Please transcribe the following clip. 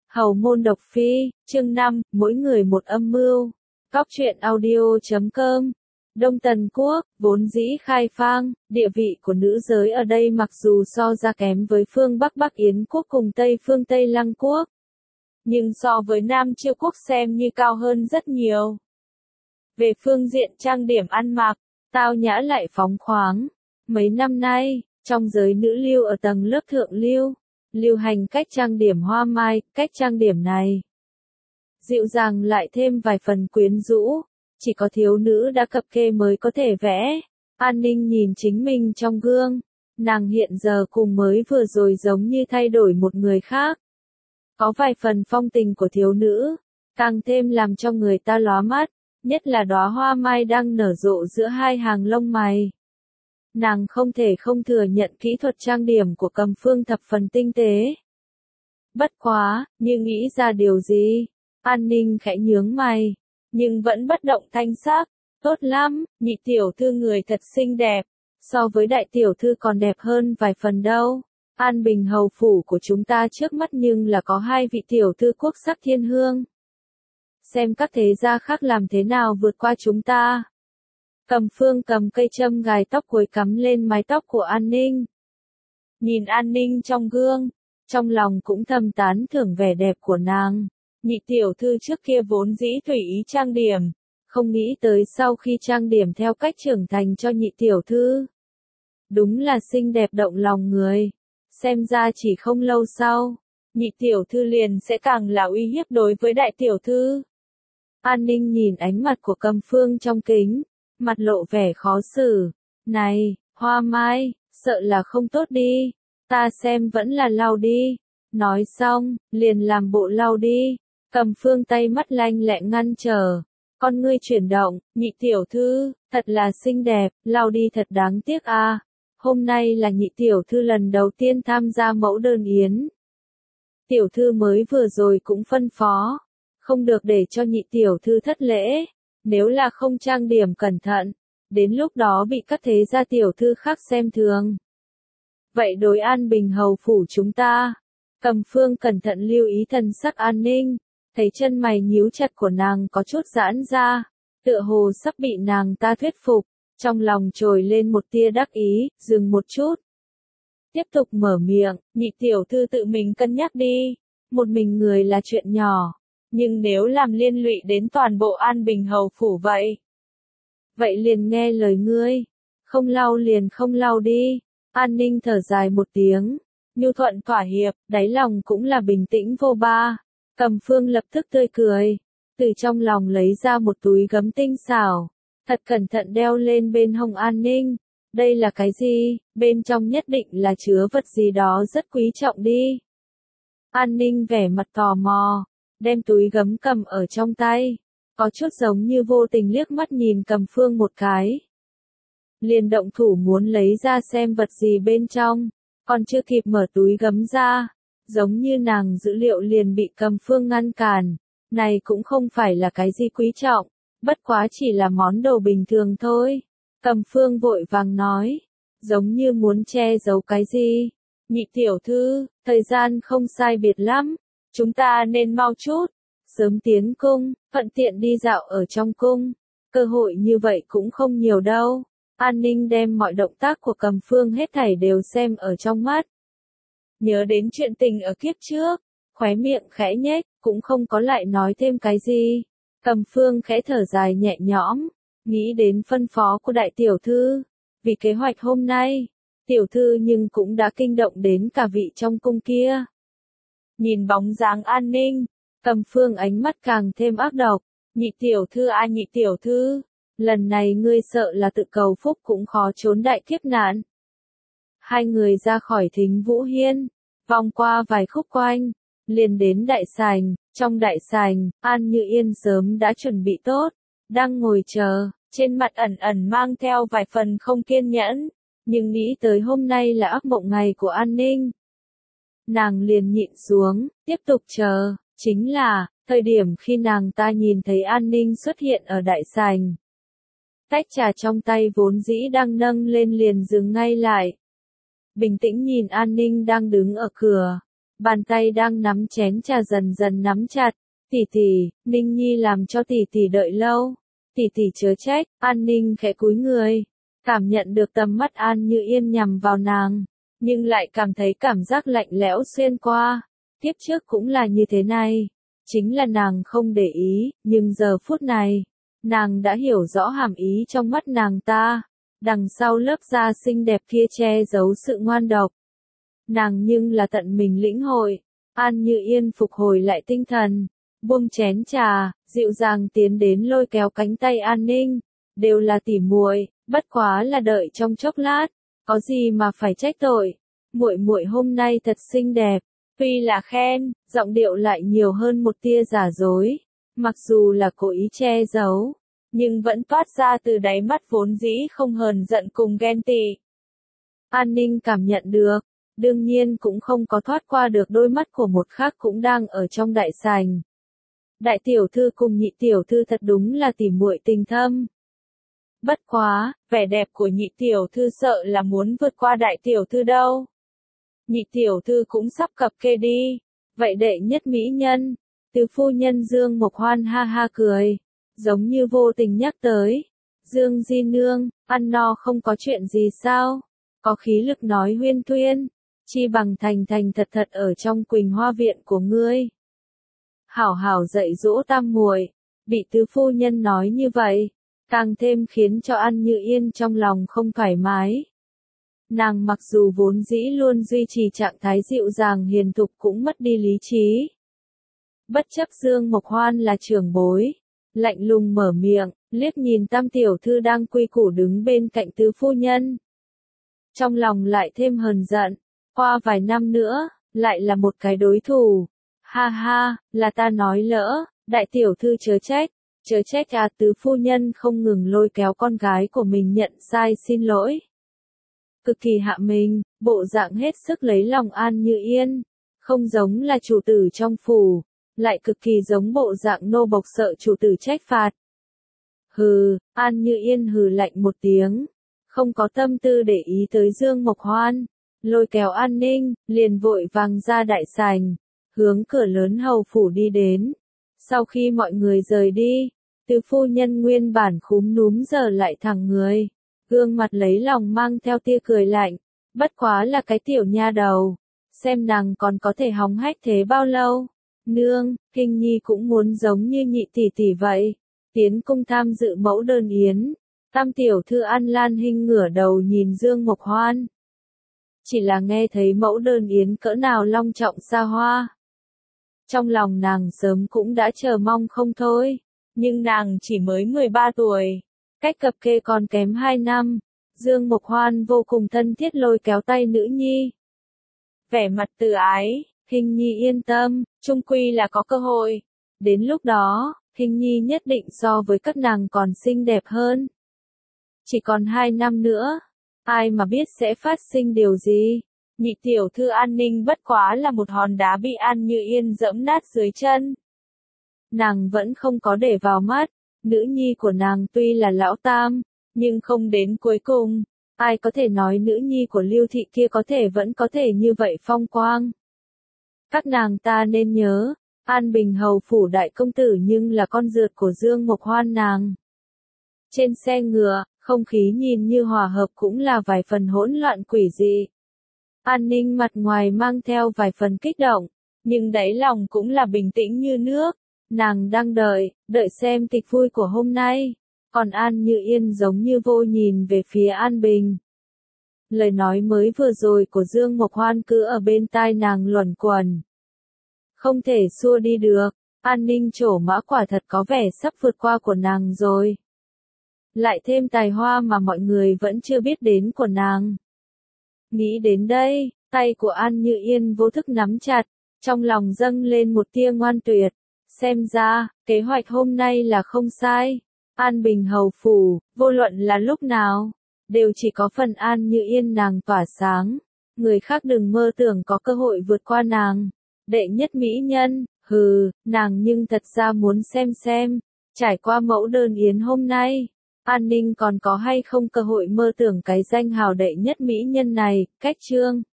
Hầu môn độc phi, chương 5, mỗi người một âm mưu. Cóc truyện audio.com. Đông Tần Quốc, vốn dĩ khai phang, địa vị của nữ giới ở đây mặc dù so ra kém với phương Bắc Bắc Yến Quốc cùng Tây phương Tây Lăng Quốc, nhưng so với Nam Chiêu Quốc xem như cao hơn rất nhiều. Về phương diện trang điểm ăn mặc, tao nhã lại phóng khoáng. Mấy năm nay, trong giới nữ lưu ở tầng lớp thượng lưu hành cách trang điểm hoa mai, cách trang điểm này dịu dàng lại thêm vài phần quyến rũ, chỉ có thiếu nữ đã cập kê mới có thể vẽ. An Ninh nhìn chính mình trong gương, nàng hiện giờ cùng mới vừa rồi giống như thay đổi một người khác. Có vài phần phong tình của thiếu nữ, càng thêm làm cho người ta lóa mắt, nhất là đóa hoa mai đang nở rộ giữa hai hàng lông mày. Nàng không thể không thừa nhận kỹ thuật trang điểm của Cầm Phương thập phần tinh tế. Bất quá, như nghĩ ra điều gì, An Ninh khẽ nhướng mày, nhưng vẫn bất động thanh sắc. Tốt lắm, nhị tiểu thư người thật xinh đẹp, so với đại tiểu thư còn đẹp hơn vài phần đâu. An Bình hầu phủ của chúng ta trước mắt nhưng là có hai vị tiểu thư quốc sắc thiên hương. Xem các thế gia khác làm thế nào vượt qua chúng ta. Cầm Phương cầm cây châm gài tóc cuối cắm lên mái tóc của An Ninh. Nhìn An Ninh trong gương, trong lòng cũng thầm tán thưởng vẻ đẹp của nàng. Nhị tiểu thư trước kia vốn dĩ tùy ý trang điểm, không nghĩ tới sau khi trang điểm theo cách trưởng thành cho nhị tiểu thư. Đúng là xinh đẹp động lòng người. Xem ra chỉ không lâu sau, nhị tiểu thư liền sẽ càng là uy hiếp đối với đại tiểu thư. An Ninh nhìn ánh mặt của Cầm Phương trong kính, mặt lộ vẻ khó xử. Này, hoa mai, sợ là không tốt đi, ta xem vẫn là lau đi. Nói xong, liền làm bộ lau đi. Cầm Phương tay mắt lanh lẹ ngăn trở. Con ngươi chuyển động, nhị tiểu thư, thật là xinh đẹp, lau đi thật đáng tiếc à. Hôm nay là nhị tiểu thư lần đầu tiên tham gia mẫu đơn yến. Tiểu thư mới vừa rồi cũng phân phó, không được để cho nhị tiểu thư thất lễ. Nếu là không trang điểm cẩn thận, đến lúc đó bị các thế gia tiểu thư khác xem thường. Vậy đối An Bình hầu phủ chúng ta, Cầm Phương cẩn thận lưu ý thần sắc An Ninh, thấy chân mày nhíu chặt của nàng có chút giãn ra, tựa hồ sắp bị nàng ta thuyết phục, trong lòng trồi lên một tia đắc ý, dừng một chút. Tiếp tục mở miệng, nhị tiểu thư tự mình cân nhắc đi, một mình người là chuyện nhỏ. Nhưng nếu làm liên lụy đến toàn bộ An Bình hầu phủ vậy liền nghe lời ngươi, không lau liền không lau đi. An Ninh thở dài một tiếng, nhu thuận thỏa hiệp, đáy lòng cũng là bình tĩnh vô ba. Cầm Phương lập tức tươi cười, từ trong lòng lấy ra một túi gấm tinh xảo, thật cẩn thận đeo lên bên hông An Ninh. Đây là cái gì? Bên trong nhất định là chứa vật gì đó rất quý trọng đi. An Ninh vẻ mặt tò mò, đem túi gấm cầm ở trong tay, có chút giống như vô tình liếc mắt nhìn Cầm Phương một cái. Liền động thủ muốn lấy ra xem vật gì bên trong, còn chưa kịp mở túi gấm ra, giống như nàng dữ liệu liền bị Cầm Phương ngăn cản. Này cũng không phải là cái gì quý trọng, bất quá chỉ là món đồ bình thường thôi. Cầm Phương vội vàng nói, giống như muốn che giấu cái gì. Nhị tiểu thư, thời gian không sai biệt lắm, chúng ta nên mau chút, sớm tiến cung, thuận tiện đi dạo ở trong cung. Cơ hội như vậy cũng không nhiều đâu. An Ninh đem mọi động tác của Cầm Phương hết thảy đều xem ở trong mắt. Nhớ đến chuyện tình ở kiếp trước, khóe miệng khẽ nhếch, cũng không có lại nói thêm cái gì. Cầm Phương khẽ thở dài nhẹ nhõm, nghĩ đến phân phó của đại tiểu thư. Vì kế hoạch hôm nay, tiểu thư nhưng cũng đã kinh động đến cả vị trong cung kia. Nhìn bóng dáng An Ninh, Cầm Phương ánh mắt càng thêm ác độc. Nhị tiểu thư à, nhị tiểu thư, lần này ngươi sợ là tự cầu phúc cũng khó trốn đại kiếp nạn. Hai người ra khỏi Thính Vũ Hiên, vòng qua vài khúc quanh, liền đến đại sảnh. Trong đại sảnh, An Như Yên sớm đã chuẩn bị tốt, đang ngồi chờ, trên mặt ẩn ẩn mang theo vài phần không kiên nhẫn, nhưng nghĩ tới hôm nay là ác mộng ngày của An Ninh. Nàng liền nhịn xuống, tiếp tục chờ, chính là, thời điểm khi nàng ta nhìn thấy An Ninh xuất hiện ở đại sảnh. Tách trà trong tay vốn dĩ đang nâng lên liền dừng ngay lại. Bình tĩnh nhìn An Ninh đang đứng ở cửa, Bàn tay đang nắm chén trà dần dần nắm chặt. Tỷ tỷ, Ninh Nhi làm cho tỷ tỷ đợi lâu. Tỷ tỷ chớ trách. An Ninh khẽ cúi người. Cảm nhận được tầm mắt An Như Yên nhằm vào nàng. Nhưng lại cảm thấy cảm giác lạnh lẽo xuyên qua. Tiếp trước cũng là như thế này. Chính là nàng không để ý, nhưng giờ phút này, nàng đã hiểu rõ hàm ý trong mắt nàng ta. Đằng sau lớp da xinh đẹp kia che giấu sự ngoan độc. Nàng nhưng là tận mình lĩnh hội. An Như Yên phục hồi lại tinh thần, buông chén trà, dịu dàng tiến đến lôi kéo cánh tay An Ninh. Đều là tỉ muội, bất quá là đợi trong chốc lát, có gì mà phải trách tội. Muội muội hôm nay thật xinh đẹp. Tuy là khen, giọng điệu lại nhiều hơn một tia giả dối. Mặc dù là cố ý che giấu, nhưng vẫn toát ra từ đáy mắt vốn dĩ không hờn giận cùng ghen tị. An Ninh cảm nhận được, đương nhiên cũng không có thoát qua được đôi mắt của một khác cũng đang ở trong đại sảnh. Đại tiểu thư cùng nhị tiểu thư thật đúng là tỉ muội tình thâm. Bất quá, vẻ đẹp của nhị tiểu thư sợ là muốn vượt qua đại tiểu thư đâu. Nhị tiểu thư cũng sắp cập kê đi. Vậy đệ nhất mỹ nhân, tứ phu nhân Dương Mộc Hoan ha ha cười, giống như vô tình nhắc tới. Dương di nương, ăn no không có chuyện gì sao? Có khí lực nói huyên thuyên, chi bằng thành thành thật thật ở trong Quỳnh Hoa viện của ngươi. Hảo hảo dạy dỗ tam muội, bị tứ phu nhân nói như vậy, càng thêm khiến cho An Như Yên trong lòng không thoải mái. Nàng mặc dù vốn dĩ luôn duy trì trạng thái dịu dàng hiền thục cũng mất đi lý trí. Bất chấp Dương Mộc Hoan là trưởng bối, lạnh lùng mở miệng, liếc nhìn tam tiểu thư đang quy củ đứng bên cạnh tứ phu nhân. Trong lòng lại thêm hờn giận, qua vài năm nữa, lại là một cái đối thủ. Ha ha, là ta nói lỡ, đại tiểu thư chớ trách à. Tứ phu nhân không ngừng lôi kéo con gái của mình nhận sai xin lỗi. Cực kỳ hạ mình, bộ dạng hết sức lấy lòng An Như Yên, không giống là chủ tử trong phủ, lại cực kỳ giống bộ dạng nô bộc sợ chủ tử trách phạt. Hừ, An Như Yên hừ lạnh một tiếng, không có tâm tư để ý tới Dương Mộc Hoan, lôi kéo An Ninh, liền vội vàng ra đại sảnh, hướng cửa lớn hầu phủ đi đến. Sau khi mọi người rời đi, tứ phu nhân nguyên bản khúm núm giờ lại thẳng người. Gương mặt lấy lòng mang theo tia cười lạnh, bất quá là cái tiểu nha đầu, xem nàng còn có thể hóng hách thế bao lâu. Nương, Hình Nhi cũng muốn giống như nhị tỷ tỷ vậy, tiến cung tham dự mẫu đơn yến. Tam tiểu thư An Lan Hinh ngửa đầu nhìn Dương Mộc Hoan. Chỉ là nghe thấy mẫu đơn yến cỡ nào long trọng xa hoa. Trong lòng nàng sớm cũng đã chờ mong không thôi, nhưng nàng chỉ mới 13 tuổi. Cách cập kê còn kém 2 năm, Dương Mộc Hoan vô cùng thân thiết lôi kéo tay nữ nhi. Vẻ mặt từ ái, Hình Nhi yên tâm, chung quy là có cơ hội. Đến lúc đó, Hình Nhi nhất định so với các nàng còn xinh đẹp hơn. Chỉ còn 2 năm nữa, ai mà biết sẽ phát sinh điều gì. Nhị tiểu thư An Ninh bất quá là một hòn đá bị An Như Yên dẫm nát dưới chân. Nàng vẫn không có để vào mắt. Nữ nhi của nàng tuy là lão tam, nhưng không đến cuối cùng, ai có thể nói nữ nhi của Lưu thị kia có thể vẫn có thể như vậy phong quang. Các nàng ta nên nhớ, An Bình hầu phủ đại công tử nhưng là con rượt của Dương Mộc Hoan nàng. Trên xe ngựa, không khí nhìn như hòa hợp cũng là vài phần hỗn loạn quỷ dị. An Ninh mặt ngoài mang theo vài phần kích động, nhưng đáy lòng cũng là bình tĩnh như nước. Nàng đang đợi xem kịch vui của hôm nay. Còn An Như Yên giống như vô nhìn về phía An Bình. Lời nói mới vừa rồi của Dương Mộc Hoan cứ ở bên tai nàng luẩn quẩn. Không thể xua đi được, An Ninh trổ mã quả thật có vẻ sắp vượt qua của nàng rồi. Lại thêm tài hoa mà mọi người vẫn chưa biết đến của nàng. Nghĩ đến đây, tay của An Như Yên vô thức nắm chặt, trong lòng dâng lên một tia ngoan tuyệt. Xem ra, kế hoạch hôm nay là không sai. An Bình hầu phủ, vô luận là lúc nào, đều chỉ có phần An Như Yên nàng tỏa sáng. Người khác đừng mơ tưởng có cơ hội vượt qua nàng. Đệ nhất mỹ nhân, hừ, nàng nhưng thật ra muốn xem, trải qua mẫu đơn yến hôm nay, An Ninh còn có hay không cơ hội mơ tưởng cái danh hào đệ nhất mỹ nhân này. Cách chương